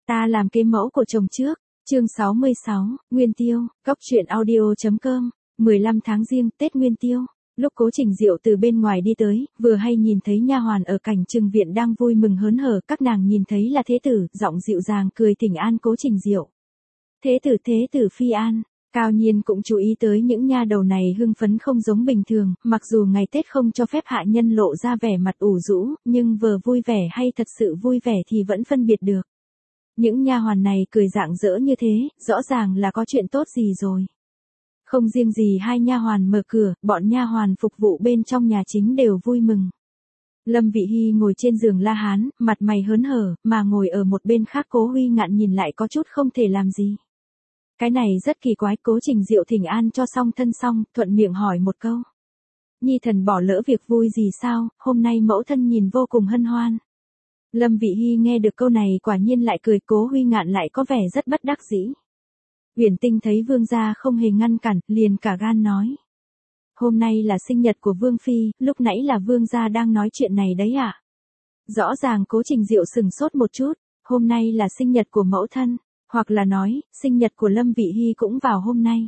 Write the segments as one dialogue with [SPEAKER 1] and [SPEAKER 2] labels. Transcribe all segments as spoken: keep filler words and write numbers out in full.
[SPEAKER 1] Ta làm kế mẫu của chồng trước, chương sáu mươi sáu, Nguyên Tiêu, Cóc truyện audio.com, mười lăm tháng Giêng, Tết Nguyên Tiêu. Lúc Cố Trình Diệu từ bên ngoài đi tới, vừa hay nhìn thấy nha hoàn ở cảnh trừng viện đang vui mừng hớn hở, các nàng nhìn thấy là thế tử, giọng dịu dàng cười thỉnh an Cố Trình Diệu. Thế tử thế tử phi an. Cao Nhiên cũng chú ý tới những nha đầu này hưng phấn không giống bình thường, mặc dù ngày Tết không cho phép hạ nhân lộ ra vẻ mặt ủ rũ, nhưng vừa vui vẻ hay thật sự vui vẻ thì vẫn phân biệt được. Những nha hoàn này cười rạng rỡ như thế, rõ ràng là có chuyện tốt gì rồi. Không riêng gì hai nha hoàn mở cửa, bọn nha hoàn phục vụ bên trong nhà chính đều vui mừng. Lâm Vị Hy ngồi trên giường La Hán, mặt mày hớn hở, mà ngồi ở một bên khác Cố Huy Ngạn nhìn lại có chút không thể làm gì. Cái này rất kỳ quái. Cố Trình Diệu thỉnh an cho xong thân xong, thuận miệng hỏi một câu. Nhi thần bỏ lỡ việc vui gì sao, hôm nay mẫu thân nhìn vô cùng hân hoan. Lâm Vị Hy nghe được câu này quả nhiên lại cười. Cố Huy Ngạn lại có vẻ rất bất đắc dĩ. Uyển Tinh thấy vương gia không hề ngăn cản, liền cả gan nói. Hôm nay là sinh nhật của vương phi, lúc nãy là vương gia đang nói chuyện này đấy ạ. À? Rõ ràng Cố Trình Diệu sừng sốt một chút, hôm nay là sinh nhật của mẫu thân. Hoặc là nói, sinh nhật của Lâm Vị Hy cũng vào hôm nay.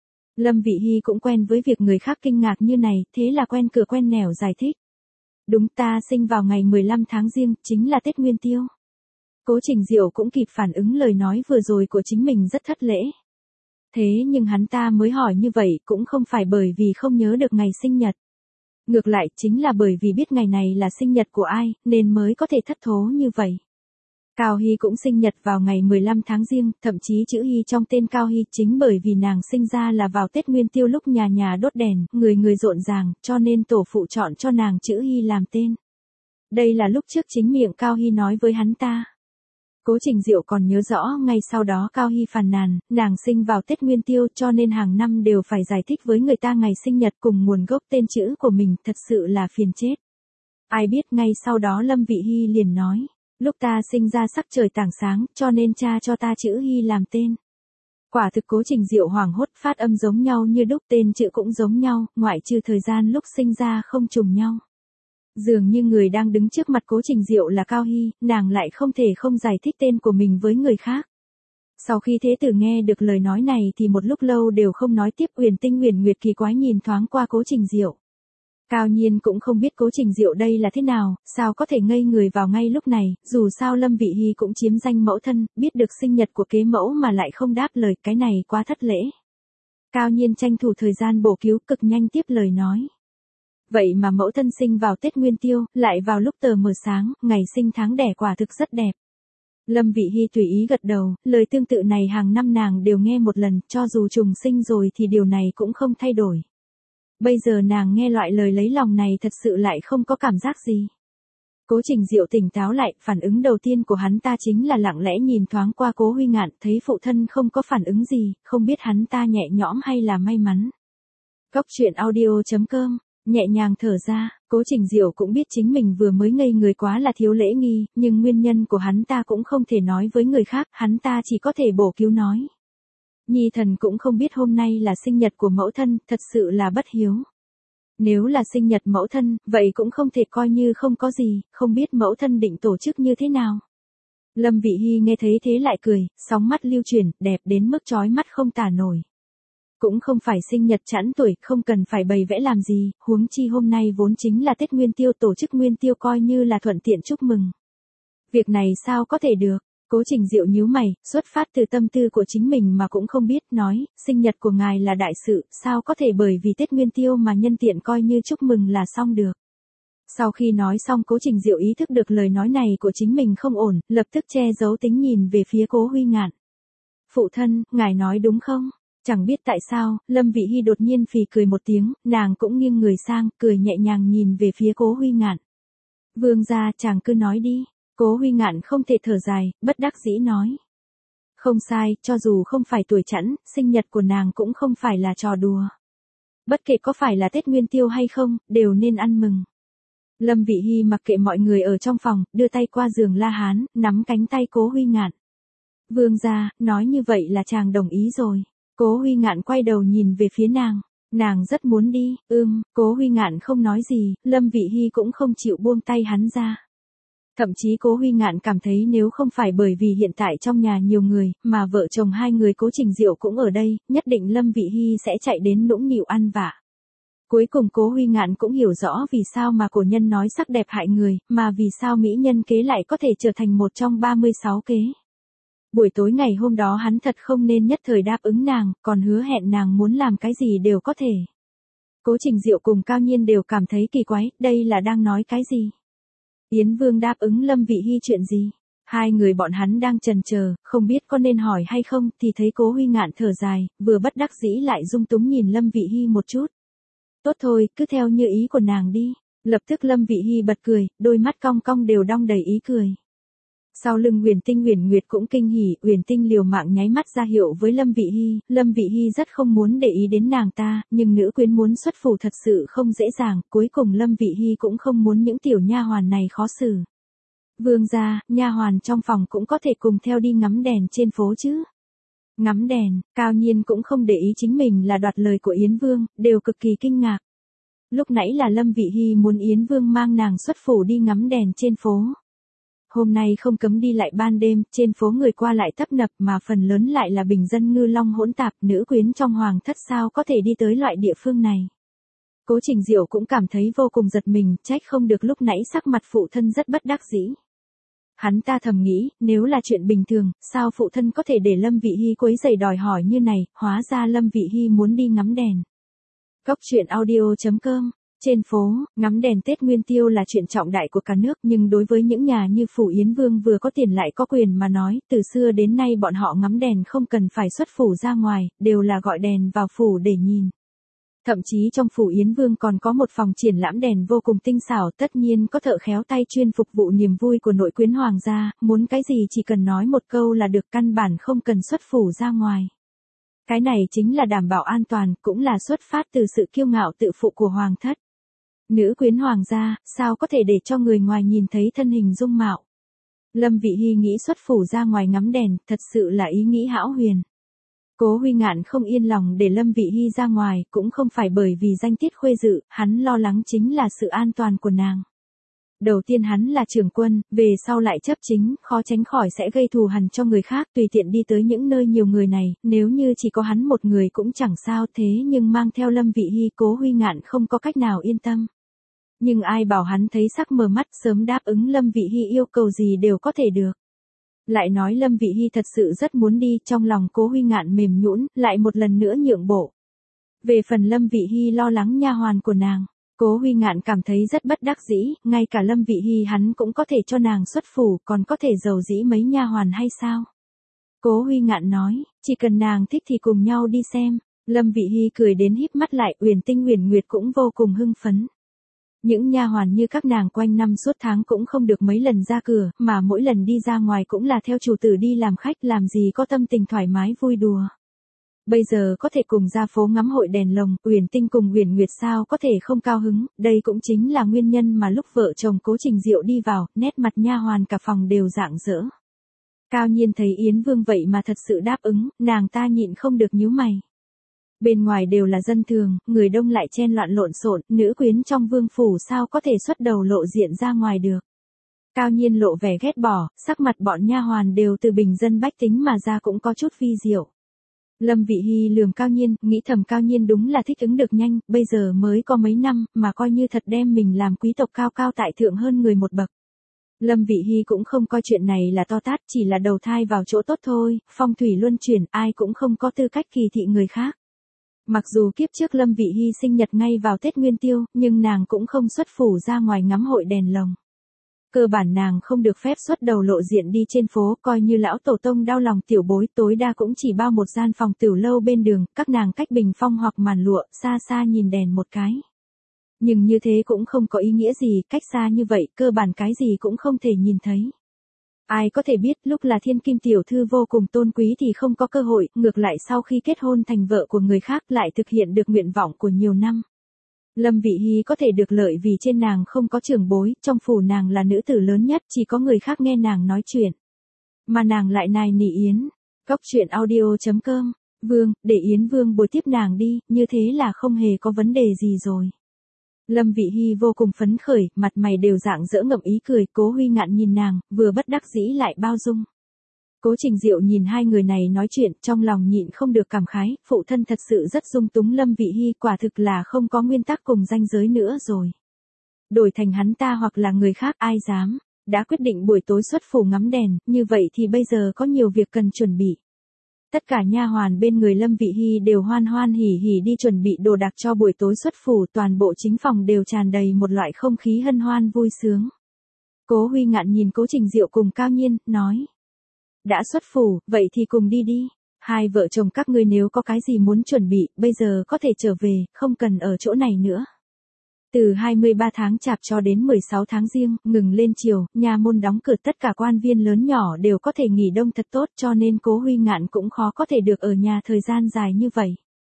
[SPEAKER 1] Lâm Vị Hy cũng quen với việc người khác kinh ngạc như này, thế là quen cửa quen nẻo giải thích. Đúng, ta sinh vào ngày mười lăm tháng Giêng, chính là Tết Nguyên Tiêu. Cố Trình Diệu cũng kịp phản ứng lời nói vừa rồi của chính mình rất thất lễ. Thế nhưng hắn ta mới hỏi như vậy cũng không phải bởi vì không nhớ được ngày sinh nhật. Ngược lại chính là bởi vì biết ngày này là sinh nhật của ai, nên mới có thể thất thố như vậy. Cao Hy cũng sinh nhật vào ngày mười lăm tháng Giêng, thậm chí chữ Hy trong tên Cao Hy chính bởi vì nàng sinh ra là vào Tết Nguyên Tiêu lúc nhà nhà đốt đèn, người người rộn ràng, cho nên tổ phụ chọn cho nàng chữ Hy làm tên. Đây là lúc trước chính miệng Cao Hy nói với hắn ta. Cố Trình Diệu còn nhớ rõ, ngay sau đó Cao Hy phàn nàn, nàng sinh vào Tết Nguyên Tiêu cho nên hàng năm đều phải giải thích với người ta ngày sinh nhật cùng nguồn gốc tên chữ của mình, thật sự là phiền chết. Ai biết ngay sau đó Lâm Vị Hy liền nói. Lúc ta sinh ra sắc trời tảng sáng, cho nên cha cho ta chữ Hy làm tên. Quả thực Cố Trình Diệu hoảng hốt, phát âm giống nhau như đúc, tên chữ cũng giống nhau, ngoại trừ thời gian lúc sinh ra không trùng nhau. Dường như người đang đứng trước mặt Cố Trình Diệu là Cao Hy, nàng lại không thể không giải thích tên của mình với người khác. Sau khi thế tử nghe được lời nói này thì một lúc lâu đều không nói tiếp. Uyển Tinh Uyển Nguyệt kỳ quái nhìn thoáng qua Cố Trình Diệu. Cao Nhiên cũng không biết Cố Trình Diệu đây là thế nào, sao có thể ngây người vào ngay lúc này, dù sao Lâm Vị Hy cũng chiếm danh mẫu thân, biết được sinh nhật của kế mẫu mà lại không đáp lời, cái này quá thất lễ. Cao Nhiên tranh thủ thời gian bổ cứu, cực nhanh tiếp lời nói. Vậy mà mẫu thân sinh vào Tết Nguyên Tiêu, lại vào lúc tờ mờ sáng, ngày sinh tháng đẻ quả thực rất đẹp. Lâm Vị Hy tùy ý gật đầu, lời tương tự này hàng năm nàng đều nghe một lần, cho dù trùng sinh rồi thì điều này cũng không thay đổi. Bây giờ nàng nghe loại lời lấy lòng này thật sự lại không có cảm giác gì. Cố Trình Diệu tỉnh táo lại, phản ứng đầu tiên của hắn ta chính là lặng lẽ nhìn thoáng qua Cố Huy Ngạn, thấy phụ thân không có phản ứng gì, không biết hắn ta nhẹ nhõm hay là may mắn. Cóc truyện audio.com, nhẹ nhàng thở ra, Cố Trình Diệu cũng biết chính mình vừa mới ngây người quá là thiếu lễ nghi, nhưng nguyên nhân của hắn ta cũng không thể nói với người khác, hắn ta chỉ có thể bổ cứu nói. Nhi thần cũng không biết hôm nay là sinh nhật của mẫu thân, thật sự là bất hiếu. Nếu là sinh nhật mẫu thân, vậy cũng không thể coi như không có gì, không biết mẫu thân định tổ chức như thế nào. Lâm Vị Hy nghe thấy thế lại cười, sóng mắt lưu chuyển, đẹp đến mức chói mắt không tả nổi. Cũng không phải sinh nhật chẵn tuổi, không cần phải bày vẽ làm gì, huống chi hôm nay vốn chính là Tết Nguyên Tiêu, tổ chức Nguyên Tiêu coi như là thuận tiện chúc mừng. Việc này sao có thể được? Cố Trình Diệu nhíu mày, xuất phát từ tâm tư của chính mình mà cũng không biết, nói, sinh nhật của ngài là đại sự, sao có thể bởi vì Tết Nguyên Tiêu mà nhân tiện coi như chúc mừng là xong được. Sau khi nói xong Cố Trình Diệu ý thức được lời nói này của chính mình không ổn, lập tức che giấu tính nhìn về phía Cố Huy Ngạn. Phụ thân, ngài nói đúng không? Chẳng biết tại sao, Lâm Vị Hy đột nhiên phì cười một tiếng, nàng cũng nghiêng người sang, cười nhẹ nhàng nhìn về phía Cố Huy Ngạn. Vương gia, chàng cứ nói đi. Cố Huy Ngạn không thể thở dài, bất đắc dĩ nói. Không sai, cho dù không phải tuổi chẵn, sinh nhật của nàng cũng không phải là trò đùa. Bất kể có phải là Tết Nguyên Tiêu hay không, đều nên ăn mừng. Lâm Vị Hy mặc kệ mọi người ở trong phòng, đưa tay qua giường La Hán, nắm cánh tay Cố Huy Ngạn. Vương gia, nói như vậy là chàng đồng ý rồi. Cố Huy Ngạn quay đầu nhìn về phía nàng. Nàng rất muốn đi, ưm, Cố Huy Ngạn không nói gì, Lâm Vị Hy cũng không chịu buông tay hắn ra. Thậm chí Cố Huy Ngạn cảm thấy nếu không phải bởi vì hiện tại trong nhà nhiều người, mà vợ chồng hai người Cố Trình Diệu cũng ở đây, nhất định Lâm Vị Hy sẽ chạy đến nũng nịu ăn vạ. Cuối cùng Cố Huy Ngạn cũng hiểu rõ vì sao mà cổ nhân nói sắc đẹp hại người, mà vì sao mỹ nhân kế lại có thể trở thành một trong ba mươi sáu kế. Buổi tối ngày hôm đó hắn thật không nên nhất thời đáp ứng nàng, còn hứa hẹn nàng muốn làm cái gì đều có thể. Cố Trình Diệu cùng Cao Nhiên đều cảm thấy kỳ quái, đây là đang nói cái gì? Yến Vương đáp ứng Lâm Vị Hy chuyện gì? Hai người bọn hắn đang chần chờ, không biết có nên hỏi hay không, thì thấy Cố Huy Ngạn thở dài, vừa bất đắc dĩ lại dung túng nhìn Lâm Vị Hy một chút. Tốt thôi, cứ theo như ý của nàng đi. Lập tức Lâm Vị Hy bật cười, đôi mắt cong cong đều đong đầy ý cười. Sau lưng Uyển Tinh Uyển Nguyệt cũng kinh hỉ, Uyển Tinh liều mạng nháy mắt ra hiệu với Lâm Vị Hy, Lâm Vị Hy rất không muốn để ý đến nàng ta, nhưng nữ quyến muốn xuất phủ thật sự không dễ dàng, cuối cùng Lâm Vị Hy cũng không muốn những tiểu nha hoàn này khó xử. Vương gia, nha hoàn trong phòng cũng có thể cùng theo đi ngắm đèn trên phố chứ? Ngắm đèn, Cao Nhiên cũng không để ý chính mình là đoạt lời của Yến Vương, đều cực kỳ kinh ngạc. Lúc nãy là Lâm Vị Hy muốn Yến Vương mang nàng xuất phủ đi ngắm đèn trên phố. Hôm nay không cấm đi lại ban đêm, trên phố người qua lại tấp nập mà phần lớn lại là bình dân ngư long hỗn tạp, nữ quyến trong hoàng thất sao có thể đi tới loại địa phương này. Cố Trình Diệu cũng cảm thấy vô cùng giật mình, trách không được lúc nãy sắc mặt phụ thân rất bất đắc dĩ. Hắn ta thầm nghĩ, nếu là chuyện bình thường, sao phụ thân có thể để Lâm Vị Hy quấy rầy đòi hỏi như này, hóa ra Lâm Vị Hy muốn đi ngắm đèn. Cốc truyện audio chấm com. Trên phố, ngắm đèn Tết Nguyên Tiêu là chuyện trọng đại của cả nước, nhưng đối với những nhà như Phủ Yến Vương vừa có tiền lại có quyền mà nói, từ xưa đến nay bọn họ ngắm đèn không cần phải xuất phủ ra ngoài, đều là gọi đèn vào phủ để nhìn. Thậm chí trong Phủ Yến Vương còn có một phòng triển lãm đèn vô cùng tinh xảo, tất nhiên có thợ khéo tay chuyên phục vụ niềm vui của nội quyến hoàng gia, muốn cái gì chỉ cần nói một câu là được, căn bản không cần xuất phủ ra ngoài. Cái này chính là đảm bảo an toàn, cũng là xuất phát từ sự kiêu ngạo tự phụ của hoàng thất. Nữ quyến hoàng gia, sao có thể để cho người ngoài nhìn thấy thân hình dung mạo. Lâm Vị Hy nghĩ xuất phủ ra ngoài ngắm đèn, thật sự là ý nghĩ hão huyền. Cố Huy Ngạn không yên lòng để Lâm Vị Hy ra ngoài, cũng không phải bởi vì danh tiết khuê dự, hắn lo lắng chính là sự an toàn của nàng. Đầu tiên hắn là trưởng quân, về sau lại chấp chính, khó tránh khỏi sẽ gây thù hằn cho người khác, tùy tiện đi tới những nơi nhiều người này, nếu như chỉ có hắn một người cũng chẳng sao, thế nhưng mang theo Lâm Vị Hy, Cố Huy Ngạn không có cách nào yên tâm. Nhưng ai bảo hắn thấy sắc mờ mắt, sớm đáp ứng Lâm Vị Hy yêu cầu gì đều có thể được. Lại nói Lâm Vị Hy thật sự rất muốn đi, trong lòng Cố Huy Ngạn mềm nhũn, lại một lần nữa nhượng bộ. Về phần Lâm Vị Hy lo lắng nha hoàn của nàng, Cố Huy Ngạn cảm thấy rất bất đắc dĩ, ngay cả Lâm Vị Hy hắn cũng có thể cho nàng xuất phủ, còn có thể giàu dĩ mấy nha hoàn hay sao? Cố Huy Ngạn nói, chỉ cần nàng thích thì cùng nhau đi xem. Lâm Vị Hy cười đến híp mắt lại, Uyển Tinh Uyển Nguyệt cũng vô cùng hưng phấn. Những nha hoàn như các nàng quanh năm suốt tháng cũng không được mấy lần ra cửa, mà mỗi lần đi ra ngoài cũng là theo chủ tử đi làm khách, làm gì có tâm tình thoải mái vui đùa. Bây giờ có thể cùng ra phố ngắm hội đèn lồng, Uyển Tinh cùng Uyển Nguyệt sao có thể không cao hứng, đây cũng chính là nguyên nhân mà lúc vợ chồng Cố Trình Diệu đi vào, nét mặt nha hoàn cả phòng đều rạng rỡ. Cao Nhiên thấy Yến Vương vậy mà thật sự đáp ứng, nàng ta nhịn không được nhíu mày. Bên ngoài đều là dân thường, người đông lại chen loạn lộn xộn, nữ quyến trong vương phủ sao có thể xuất đầu lộ diện ra ngoài được. Cao Nhiên lộ vẻ ghét bỏ, sắc mặt bọn nha hoàn đều từ bình dân bách tính mà ra cũng có chút vi diệu. Lâm Vị Hy lườm Cao Nhiên, nghĩ thầm Cao Nhiên đúng là thích ứng được nhanh, bây giờ mới có mấy năm, mà coi như thật đem mình làm quý tộc cao cao tại thượng hơn người một bậc. Lâm Vị Hy cũng không coi chuyện này là to tát, chỉ là đầu thai vào chỗ tốt thôi, phong thủy luân chuyển, ai cũng không có tư cách kỳ thị người khác. Mặc dù kiếp trước Lâm Vị Hy sinh nhật ngay vào Tết Nguyên Tiêu, nhưng nàng cũng không xuất phủ ra ngoài ngắm hội đèn lồng. Cơ bản nàng không được phép xuất đầu lộ diện đi trên phố, coi như lão tổ tông đau lòng tiểu bối, tối đa cũng chỉ bao một gian phòng tửu lâu bên đường, các nàng cách bình phong hoặc màn lụa, xa xa nhìn đèn một cái. Nhưng như thế cũng không có ý nghĩa gì, cách xa như vậy, cơ bản cái gì cũng không thể nhìn thấy. Ai có thể biết lúc là thiên kim tiểu thư vô cùng tôn quý thì không có cơ hội, ngược lại sau khi kết hôn thành vợ của người khác lại thực hiện được nguyện vọng của nhiều năm. Lâm Vị Hy có thể được lợi vì trên nàng không có trưởng bối, trong phủ nàng là nữ tử lớn nhất, chỉ có người khác nghe nàng nói chuyện. Mà nàng lại nài nỉ Yến. Cốc truyện audio chấm com. Vương, để Yến Vương bồi tiếp nàng đi, như thế là không hề có vấn đề gì rồi. Lâm Vị Hy vô cùng phấn khởi, mặt mày đều rạng rỡ ngậm ý cười, Cố Huy Ngạn nhìn nàng, vừa bất đắc dĩ lại bao dung. Cố Trình Diệu nhìn hai người này nói chuyện, trong lòng nhịn không được cảm khái, phụ thân thật sự rất dung túng Lâm Vị Hy, quả thực là không có nguyên tắc cùng ranh giới nữa rồi. Đổi thành hắn ta hoặc là người khác ai dám, đã quyết định buổi tối xuất phủ ngắm đèn, như vậy thì bây giờ có nhiều việc cần chuẩn bị. Tất cả nha hoàn bên người Lâm Vị Hy đều hoan hoan hỉ hỉ đi chuẩn bị đồ đạc cho buổi tối xuất phủ, toàn bộ chính phòng đều tràn đầy một loại không khí hân hoan vui sướng. Cố Huy Ngạn nhìn Cố Trình Diệu cùng Cao Nhiên, nói. Đã xuất phủ, vậy thì cùng đi đi. Hai vợ chồng các ngươi nếu có cái gì muốn chuẩn bị, bây giờ có thể trở về, không cần ở chỗ này nữa. Từ hai mươi ba tháng Chạp cho đến mười sáu tháng Giêng, ngừng lên chiều, nha môn đóng cửa, tất cả quan viên lớn nhỏ đều có thể nghỉ đông thật tốt, cho nên Cố Huy Ngạn cũng khó có thể được ở nhà thời gian dài như vậy.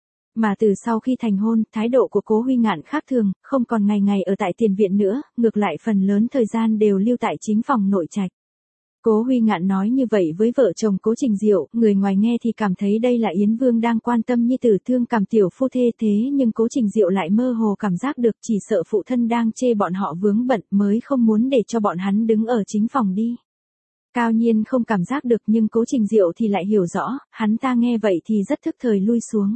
[SPEAKER 1] Mà từ sau khi thành hôn, thái độ của Cố Huy Ngạn khác thường, không còn ngày ngày ở tại tiền viện nữa, ngược lại phần lớn thời gian đều lưu tại chính phòng nội trạch. Cố Huy Ngạn nói như vậy với vợ chồng Cố Trình Diệu, người ngoài nghe thì cảm thấy đây là Yến Vương đang quan tâm nhi tử thương cảm tiểu phu thê, thế nhưng Cố Trình Diệu lại mơ hồ cảm giác được chỉ sợ phụ thân đang chê bọn họ vướng bận mới không muốn để cho bọn hắn đứng ở chính phòng đi. Cao Nhiên không cảm giác được nhưng Cố Trình Diệu thì lại hiểu rõ, hắn ta nghe vậy thì rất thức thời lui xuống.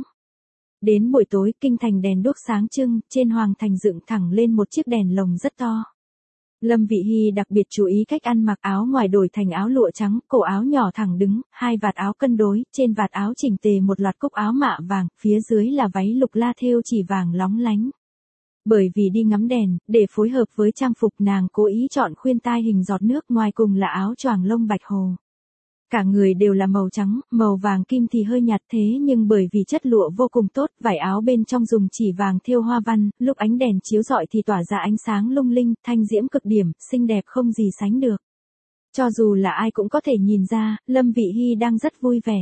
[SPEAKER 1] Đến buổi tối, kinh thành đèn đuốc sáng trưng, trên hoàng thành dựng thẳng lên một chiếc đèn lồng rất to. Lâm Vị Hy đặc biệt chú ý cách ăn mặc, áo ngoài đổi thành áo lụa trắng, cổ áo nhỏ thẳng đứng, hai vạt áo cân đối, trên vạt áo chỉnh tề một loạt cúc áo mạ vàng, phía dưới là váy lục la thêu chỉ vàng lóng lánh. Bởi vì đi ngắm đèn, để phối hợp với trang phục nàng cố ý chọn khuyên tai hình giọt nước, ngoài cùng là áo choàng lông bạch hồ. Cả người đều là màu trắng, màu vàng kim thì hơi nhạt thế nhưng bởi vì chất lụa vô cùng tốt, vải áo bên trong dùng chỉ vàng thêu hoa văn, lúc ánh đèn chiếu rọi thì tỏa ra ánh sáng lung linh, thanh diễm cực điểm, xinh đẹp không gì sánh được. Cho dù là ai cũng có thể nhìn ra, Lâm Vị Hy đang rất vui vẻ.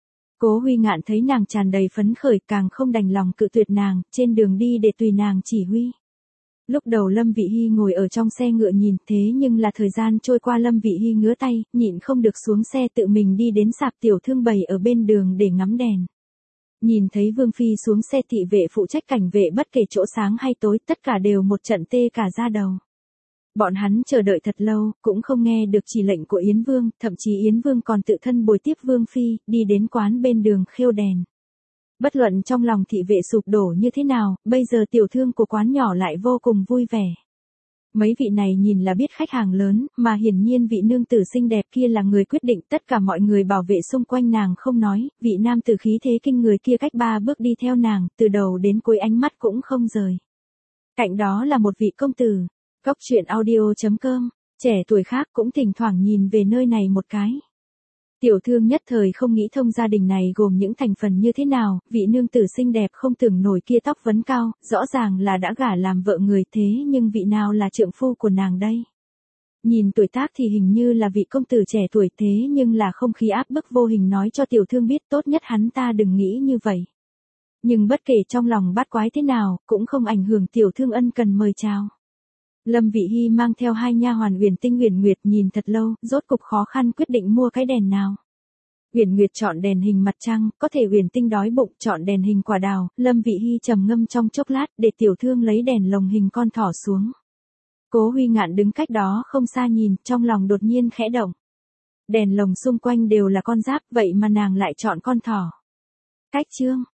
[SPEAKER 1] Cố Huy Ngạn thấy nàng tràn đầy phấn khởi, càng không đành lòng cự tuyệt nàng, trên đường đi để tùy nàng chỉ huy. Lúc đầu Lâm Vị Hy ngồi ở trong xe ngựa nhìn, thế nhưng là thời gian trôi qua Lâm Vị Hy ngứa tay, nhịn không được xuống xe tự mình đi đến sạp tiểu thương bày ở bên đường để ngắm đèn. Nhìn thấy Vương Phi xuống xe, thị vệ phụ trách cảnh vệ bất kể chỗ sáng hay tối, tất cả đều một trận tê cả da đầu. Bọn hắn chờ đợi thật lâu, cũng không nghe được chỉ lệnh của Yến Vương, thậm chí Yến Vương còn tự thân bồi tiếp Vương Phi, đi đến quán bên đường khêu đèn. Bất luận trong lòng thị vệ sụp đổ như thế nào, bây giờ tiểu thương của quán nhỏ lại vô cùng vui vẻ. Mấy vị này nhìn là biết khách hàng lớn, mà hiển nhiên vị nương tử xinh đẹp kia là người quyết định, tất cả mọi người bảo vệ xung quanh nàng không nói, vị nam tử khí thế kinh người kia cách ba bước đi theo nàng, từ đầu đến cuối ánh mắt cũng không rời. Cạnh đó là một vị công tử. Cóc truyện audio chấm com, trẻ tuổi khác cũng thỉnh thoảng nhìn về nơi này một cái. Tiểu thương nhất thời không nghĩ thông gia đình này gồm những thành phần như thế nào, vị nương tử xinh đẹp không tưởng nổi kia tóc vấn cao, rõ ràng là đã gả làm vợ người, thế nhưng vị nào là trượng phu của nàng đây? Nhìn tuổi tác thì hình như là vị công tử trẻ tuổi, thế nhưng là không khí áp bức vô hình nói cho tiểu thương biết tốt nhất hắn ta đừng nghĩ như vậy. Nhưng bất kể trong lòng bát quái thế nào, cũng không ảnh hưởng tiểu thương ân cần mời chào. Lâm Vị Hy mang theo hai nha hoàn Uyển Tinh Uyển Nguyệt nhìn thật lâu, rốt cục khó khăn quyết định mua cái đèn nào. Uyển Nguyệt chọn đèn hình mặt trăng, có thể Uyển Tinh đói bụng chọn đèn hình quả đào, Lâm Vị Hy trầm ngâm trong chốc lát để tiểu thương lấy đèn lồng hình con thỏ xuống. Cố Huy Ngạn đứng cách đó không xa nhìn, trong lòng đột nhiên khẽ động. Đèn lồng xung quanh đều là con giáp, vậy mà nàng lại chọn con thỏ. Cách chương